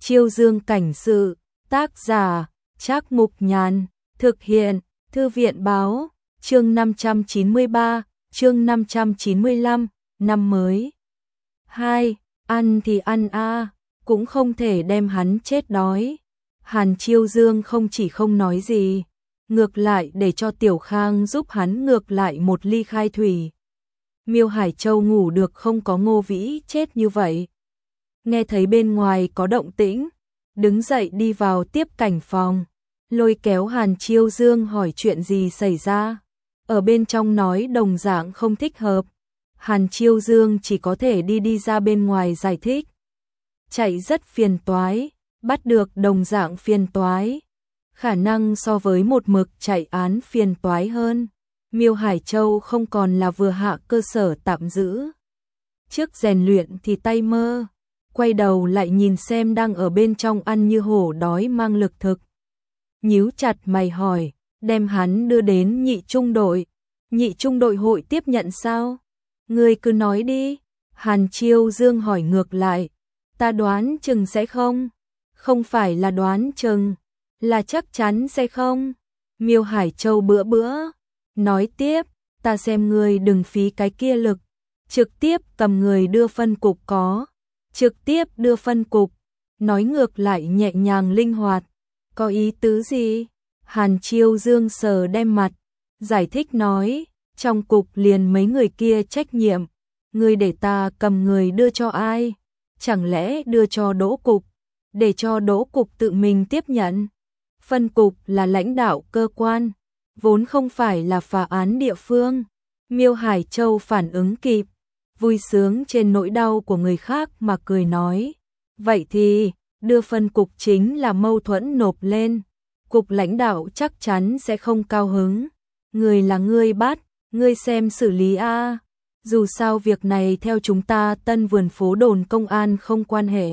Chiêu Dương cảnh sự, tác giả, Trác Mục Nhàn, thực hiện, Thư viện báo, chương 593, chương 595, năm mới. 2. Ăn thì ăn a, cũng không thể đem hắn chết đói. Hàn Chiêu Dương không chỉ không nói gì, ngược lại để cho Tiểu Khang giúp hắn ngược lại một ly khai thủy. Miêu Hải Châu ngủ được không có Ngô Vĩ chết như vậy. Nghe thấy bên ngoài có động tĩnh, đứng dậy đi vào tiếp cảnh phòng, lôi kéo Hàn Chiêu Dương hỏi chuyện gì xảy ra. Ở bên trong nói đồng dạng không thích hợp, Hàn Chiêu Dương chỉ có thể đi ra bên ngoài giải thích. Chạy rất phiền toái, bắt được đồng dạng phiền toái. Khả năng so với một mực chạy án phiền toái hơn. Miêu Hải Châu không còn là vừa hạ cơ sở tạm giữ. Trước rèn luyện thì tay mơ, quay đầu lại nhìn xem đang ở bên trong ăn như hổ đói mang lực thực. Nhíu chặt mày hỏi, đem hắn đưa đến nhị trung đội. Nhị trung đội hội tiếp nhận sao? Ngươi cứ nói đi. Hàn Chiêu Dương hỏi ngược lại. Ta đoán chừng sẽ không. Không phải là đoán chừng, là chắc chắn sẽ không. Miêu Hải Châu bữa nói tiếp, ta xem ngươi đừng phí cái kia lực, trực tiếp cầm người đưa phân cục có. Trực tiếp đưa phân cục, nói ngược lại nhẹ nhàng linh hoạt. Có ý tứ gì? Hàn Chiêu Dương sờ đem mặt, giải thích nói, trong cục liền mấy người kia trách nhiệm, ngươi để ta cầm người đưa cho ai? Chẳng lẽ đưa cho Đỗ cục, để cho Đỗ cục tự mình tiếp nhận? Phân cục là lãnh đạo cơ quan, vốn không phải là phá án địa phương. Miêu Hải Châu phản ứng kịp, vui sướng trên nỗi đau của người khác mà cười nói, vậy thì đưa phân cục chính là mâu thuẫn nộp lên, cục lãnh đạo chắc chắn sẽ không cao hứng. Người là ngươi bắt, ngươi xem xử lý a. Dù sao việc này theo chúng ta Tân Vườn phố đồn công an không quan hệ.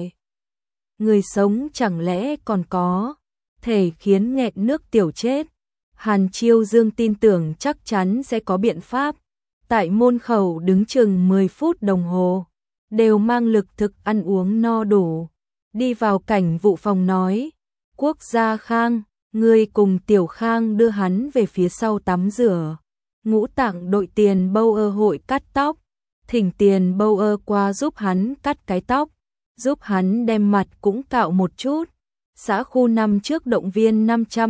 Người sống chẳng lẽ còn có thể khiến nghẹn nước tiểu chết. Hàn Chiêu Dương tin tưởng chắc chắn sẽ có biện pháp. Tại môn khẩu đứng chừng 10 phút đồng hồ, đều mang lực thực ăn uống no đủ. Đi vào cảnh vụ phòng nói, Quốc gia Khang, ngươi cùng Tiểu Khang đưa hắn về phía sau tắm rửa. Ngũ Tạng đội Tiền Bâu hội cắt tóc, thỉnh Tiền Bâu qua giúp hắn cắt cái tóc, giúp hắn đem mặt cũng cạo một chút. Xã khu 5 trước động viên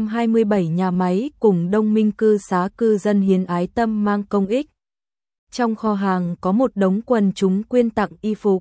527 nhà máy cùng Đông Minh cư xá cư dân hiến ái tâm mang công ích. Trong kho hàng có một đống quần chúng quyên tặng y phục.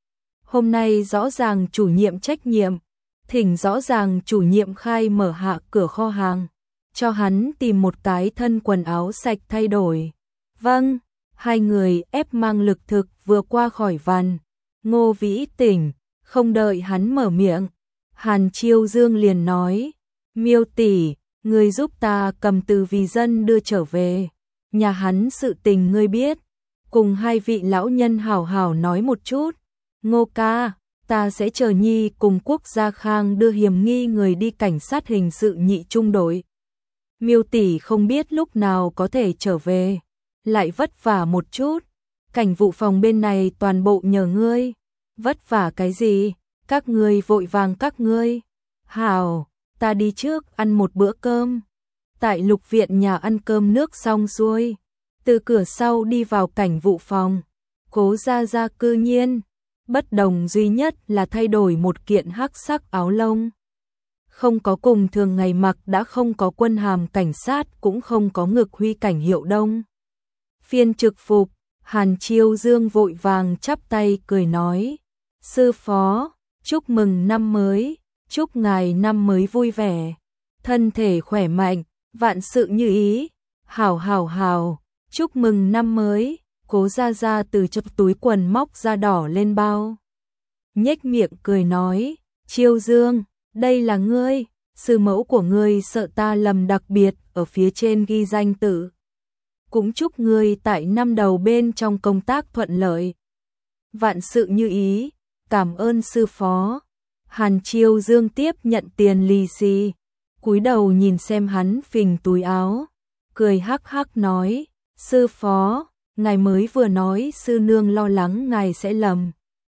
Hôm nay rõ ràng chủ nhiệm trách nhiệm, thỉnh rõ ràng chủ nhiệm khai mở hạ cửa kho hàng, cho hắn tìm một cái thân quần áo sạch thay đổi. Vâng, hai người ép mang lực thực vừa qua khỏi van. Ngô Vĩ tỉnh, không đợi hắn mở miệng, Hàn Chiêu Dương liền nói, Miêu tỷ, ngươi giúp ta cầm từ vì dân đưa trở về. Nhà hắn sự tình ngươi biết, cùng hai vị lão nhân hảo hảo nói một chút. Ngô ca, ta sẽ chờ Nhi cùng Quốc gia Khang đưa hiểm nghi người đi cảnh sát hình sự nhị trung đội. Miêu tỷ không biết lúc nào có thể trở về, lại vất vả một chút. Cảnh vụ phòng bên này toàn bộ nhờ ngươi. Vất vả cái gì? Các ngươi vội vàng các ngươi. Hảo, ta đi trước ăn một bữa cơm. Tại Lục viện nhà ăn cơm nước xong xuôi, từ cửa sau đi vào cảnh vụ phòng. Cố Gia Gia cư nhiên, bất đồng duy nhất là thay đổi một kiện hắc sắc áo lông. Không có cùng thường ngày mặc, đã không có quân hàm cảnh sát, cũng không có ngực huy cảnh hiệu đông. Phiên trực phục, Hàn Chiêu Dương vội vàng chắp tay cười nói, sư phó, chúc mừng năm mới, chúc ngài năm mới vui vẻ, thân thể khỏe mạnh, vạn sự như ý. Hảo hảo hảo, chúc mừng năm mới. Cố Gia Gia từ trong túi quần móc ra đỏ lên bao, nhếch miệng cười nói, Chiêu Dương, đây là ngươi, sư mẫu của ngươi sợ ta lầm đặc biệt ở phía trên ghi danh tự. Cũng chúc ngươi tại năm đầu bên trong công tác thuận lợi, vạn sự như ý. Cảm ơn sư phó. Hàn Chiêu Dương tiếp nhận tiền lì xì, cúi đầu nhìn xem hắn phình túi áo, cười hắc hắc nói, sư phó, ngài mới vừa nói sư nương lo lắng ngài sẽ lầm,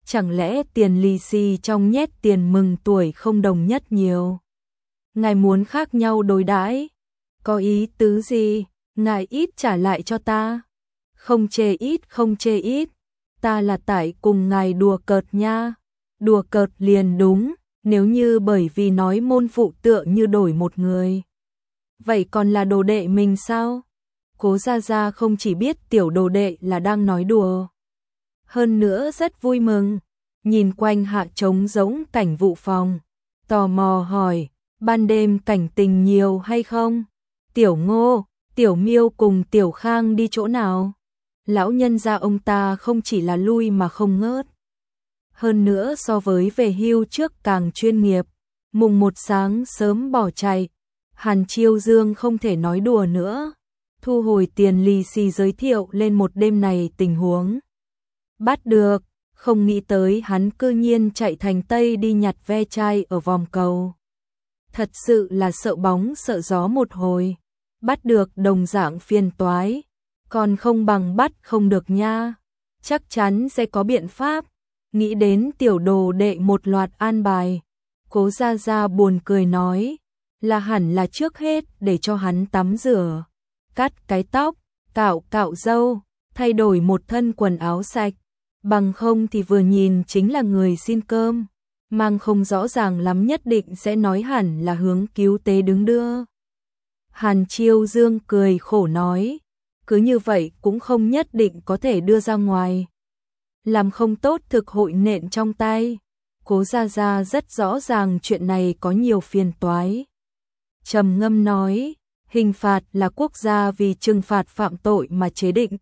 chẳng lẽ tiền lì xì trong nhét tiền mừng tuổi không đồng nhất nhiều? Ngài muốn khác nhau đối đãi, có ý tứ gì? Ngài ít trả lại cho ta. Không chê ít, không chê ít, ta là tại cùng ngài đùa cợt nha. Đùa cợt liền đúng, nếu như bởi vì nói môn phụ tựa như đổi một người. Vậy còn là đồ đệ mình sao? Cố Gia Gia không chỉ biết tiểu đồ đệ là đang nói đùa, hơn nữa rất vui mừng, nhìn quanh hạ trống rỗng cảnh vụ phòng, tò mò hỏi, ban đêm cảnh tình nhiều hay không? Tiểu Ngô, Tiểu Miêu cùng Tiểu Khang đi chỗ nào? Lão nhân gia ông ta không chỉ là lui mà không ngớt. Hơn nữa so với về hưu trước càng chuyên nghiệp, mùng 1 sáng sớm bỏ chạy. Hàn Chiêu Dương không thể nói đùa nữa, thu hồi tiền lì xì giới thiệu lên một đêm này tình huống. Bắt được, không nghĩ tới hắn cư nhiên chạy thành Tây đi nhặt ve chai ở vòng cầu. Thật sự là sợ bóng sợ gió một hồi, bắt được đồng dạng phiền toái, còn không bằng bắt không được nha. Chắc chắn sẽ có biện pháp, nghĩ đến tiểu đồ đệ một loạt an bài. Cố Gia Gia buồn cười nói, là hẳn là trước hết để cho hắn tắm rửa, cắt cái tóc, cạo râu, thay đổi một thân quần áo sạch, bằng không thì vừa nhìn chính là người xin cơm, mang không rõ ràng lắm nhất định sẽ nói hẳn là hướng cứu tế đứng đưa. Hàn Chiêu Dương cười khổ nói, cứ như vậy cũng không nhất định có thể đưa ra ngoài. Làm không tốt thực hội nện trong tay. Cố Gia Gia rất rõ ràng chuyện này có nhiều phiền toái. Trầm ngâm nói, hình phạt là quốc gia vì trừng phạt phạm tội mà chế định.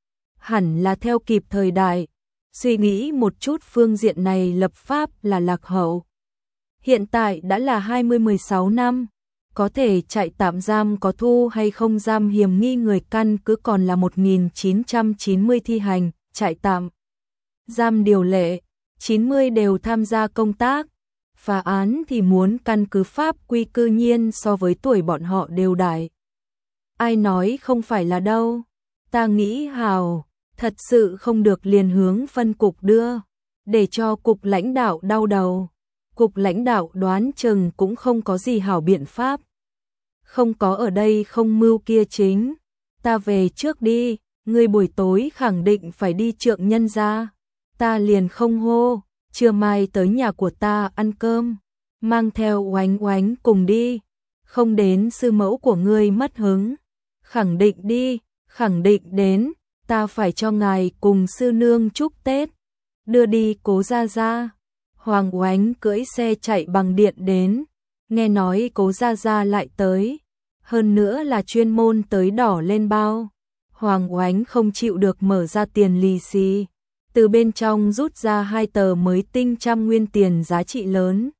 Hẳn là theo kịp thời đại, suy nghĩ một chút phương diện này lập pháp là lạc hậu. Hiện tại đã là 2016 năm, có thể chạy tạm giam có thu hay không giam hiểm nghi người căn cứ còn là 1990 thi hành, chạy tạm giam điều lệ, 90 đều tham gia công tác. Phá án thì muốn căn cứ pháp quy cư nhiên so với tuổi bọn họ đều đại. Ai nói không phải là đâu, ta nghĩ hào, thật sự không được liền hướng phân cục đưa, để cho cục lãnh đạo đau đầu. Cục lãnh đạo đoán chừng cũng không có gì hảo biện pháp. Không có ở đây không mưu kia chính, ta về trước đi, ngươi buổi tối khẳng định phải đi trượng nhân gia, ta liền không hô. Trưa mai tới nhà của ta ăn cơm, mang theo Oánh Oánh cùng đi, không đến sư mẫu của ngươi mất hứng. Khẳng định đi, khẳng định đến, ta phải cho ngài cùng sư nương chúc Tết. Đưa đi Cố Gia Gia. Hoàng Oánh cưỡi xe chạy bằng điện đến, nghe nói Cố Gia Gia lại tới, hơn nữa là chuyên môn tới đỏ lên bao. Hoàng Oánh không chịu được mở ra tiền lì xì, từ bên trong rút ra 2 tờ mới tinh 100 nguyên tiền giá trị lớn.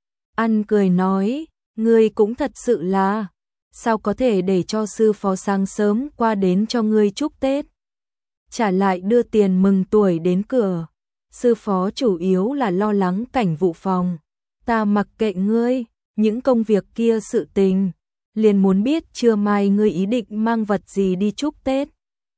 Ăn cười nói, ngươi cũng thật sự là, sao có thể để cho sư phó sáng sớm qua đến cho ngươi chúc Tết, trả lại đưa tiền mừng tuổi đến cửa. Sư phó chủ yếu là lo lắng cảnh vụ phòng, ta mặc kệ ngươi, những công việc kia sự tình, liền muốn biết trưa mai ngươi ý định mang vật gì đi chúc Tết.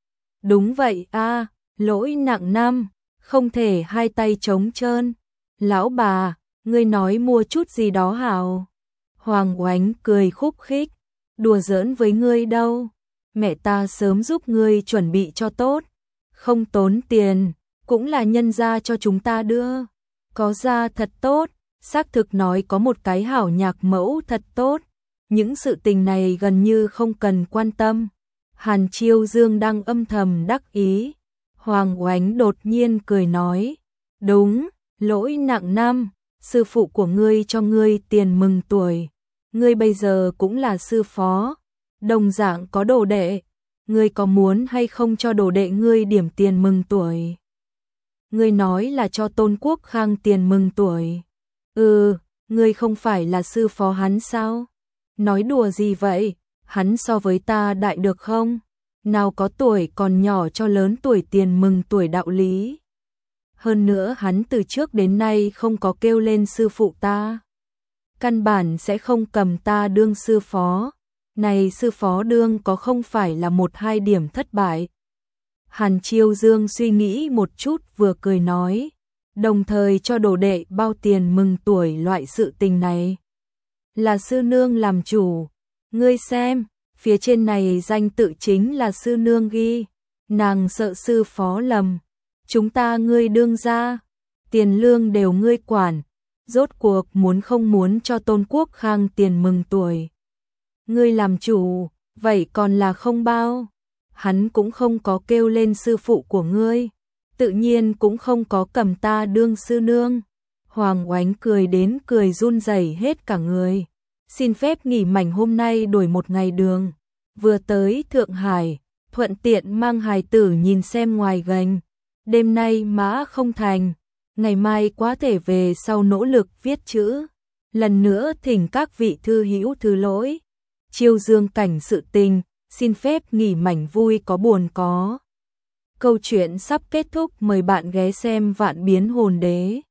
Đúng vậy a, lỗi nặng năm, không thể hai tay trống trơn. Lão bà, ngươi nói mua chút gì đó hảo. Hoàng Oánh cười khúc khích, đùa giỡn với ngươi đâu, mẹ ta sớm giúp ngươi chuẩn bị cho tốt, không tốn tiền, cũng là nhân gia cho chúng ta đưa. Có ra thật tốt, xác thực nói có một cái hảo nhạc mẫu thật tốt, những sự tình này gần như không cần quan tâm. Hàn Chiêu Dương đang âm thầm đắc ý. Hoàng Oánh đột nhiên cười nói, đúng, lỗi nặng năm, sư phụ của ngươi cho ngươi tiền mừng tuổi, ngươi bây giờ cũng là sư phó, đồng dạng có đồ đệ, ngươi có muốn hay không cho đồ đệ ngươi điểm tiền mừng tuổi? Ngươi nói là cho Tôn Quốc Khang tiền mừng tuổi. Ngươi không phải là sư phó hắn sao? Nói đùa gì vậy, hắn so với ta đại được không? Nào có tuổi còn nhỏ cho lớn tuổi tiền mừng tuổi đạo lý. Hơn nữa hắn từ trước đến nay không có kêu lên sư phụ ta. Căn bản sẽ không cầm ta đương sư phó. Này sư phó đương có không phải là 1-2 điểm thất bại. Hàn Chiêu Dương suy nghĩ một chút vừa cười nói. đồng thời cho đồ đệ bao tiền mừng tuổi. Loại sự tình này là sư nương làm chủ. Ngươi xem, phía trên này danh tự chính là sư nương ghi, nàng sợ sư phó lầm. Chúng ta ngươi đương ra, tiền lương đều ngươi quản, rốt cuộc muốn không muốn cho Tôn Quốc Khang tiền mừng tuổi. Ngươi làm chủ, vậy còn là không bao. Hắn cũng không có kêu lên sư phụ của ngươi, tự nhiên cũng không có cầm ta đương sư nương. Hoàng Oánh cười đến cười run rẩy hết cả người. Xin phép nghỉ mảnh hôm nay đổi một ngày đường. Vừa tới Thượng Hải, thuận tiện mang hài tử nhìn xem ngoài gành. Đêm nay mã không thành, ngày mai quá thể về sau nỗ lực viết chữ. Lần nữa thỉnh các vị thư hữu thứ lỗi. Chiêu dương cảnh sự tình, xin phép nghỉ mảnh vui có buồn có. Câu chuyện sắp kết thúc, mời bạn ghé xem Vạn Biến Hồn Đế.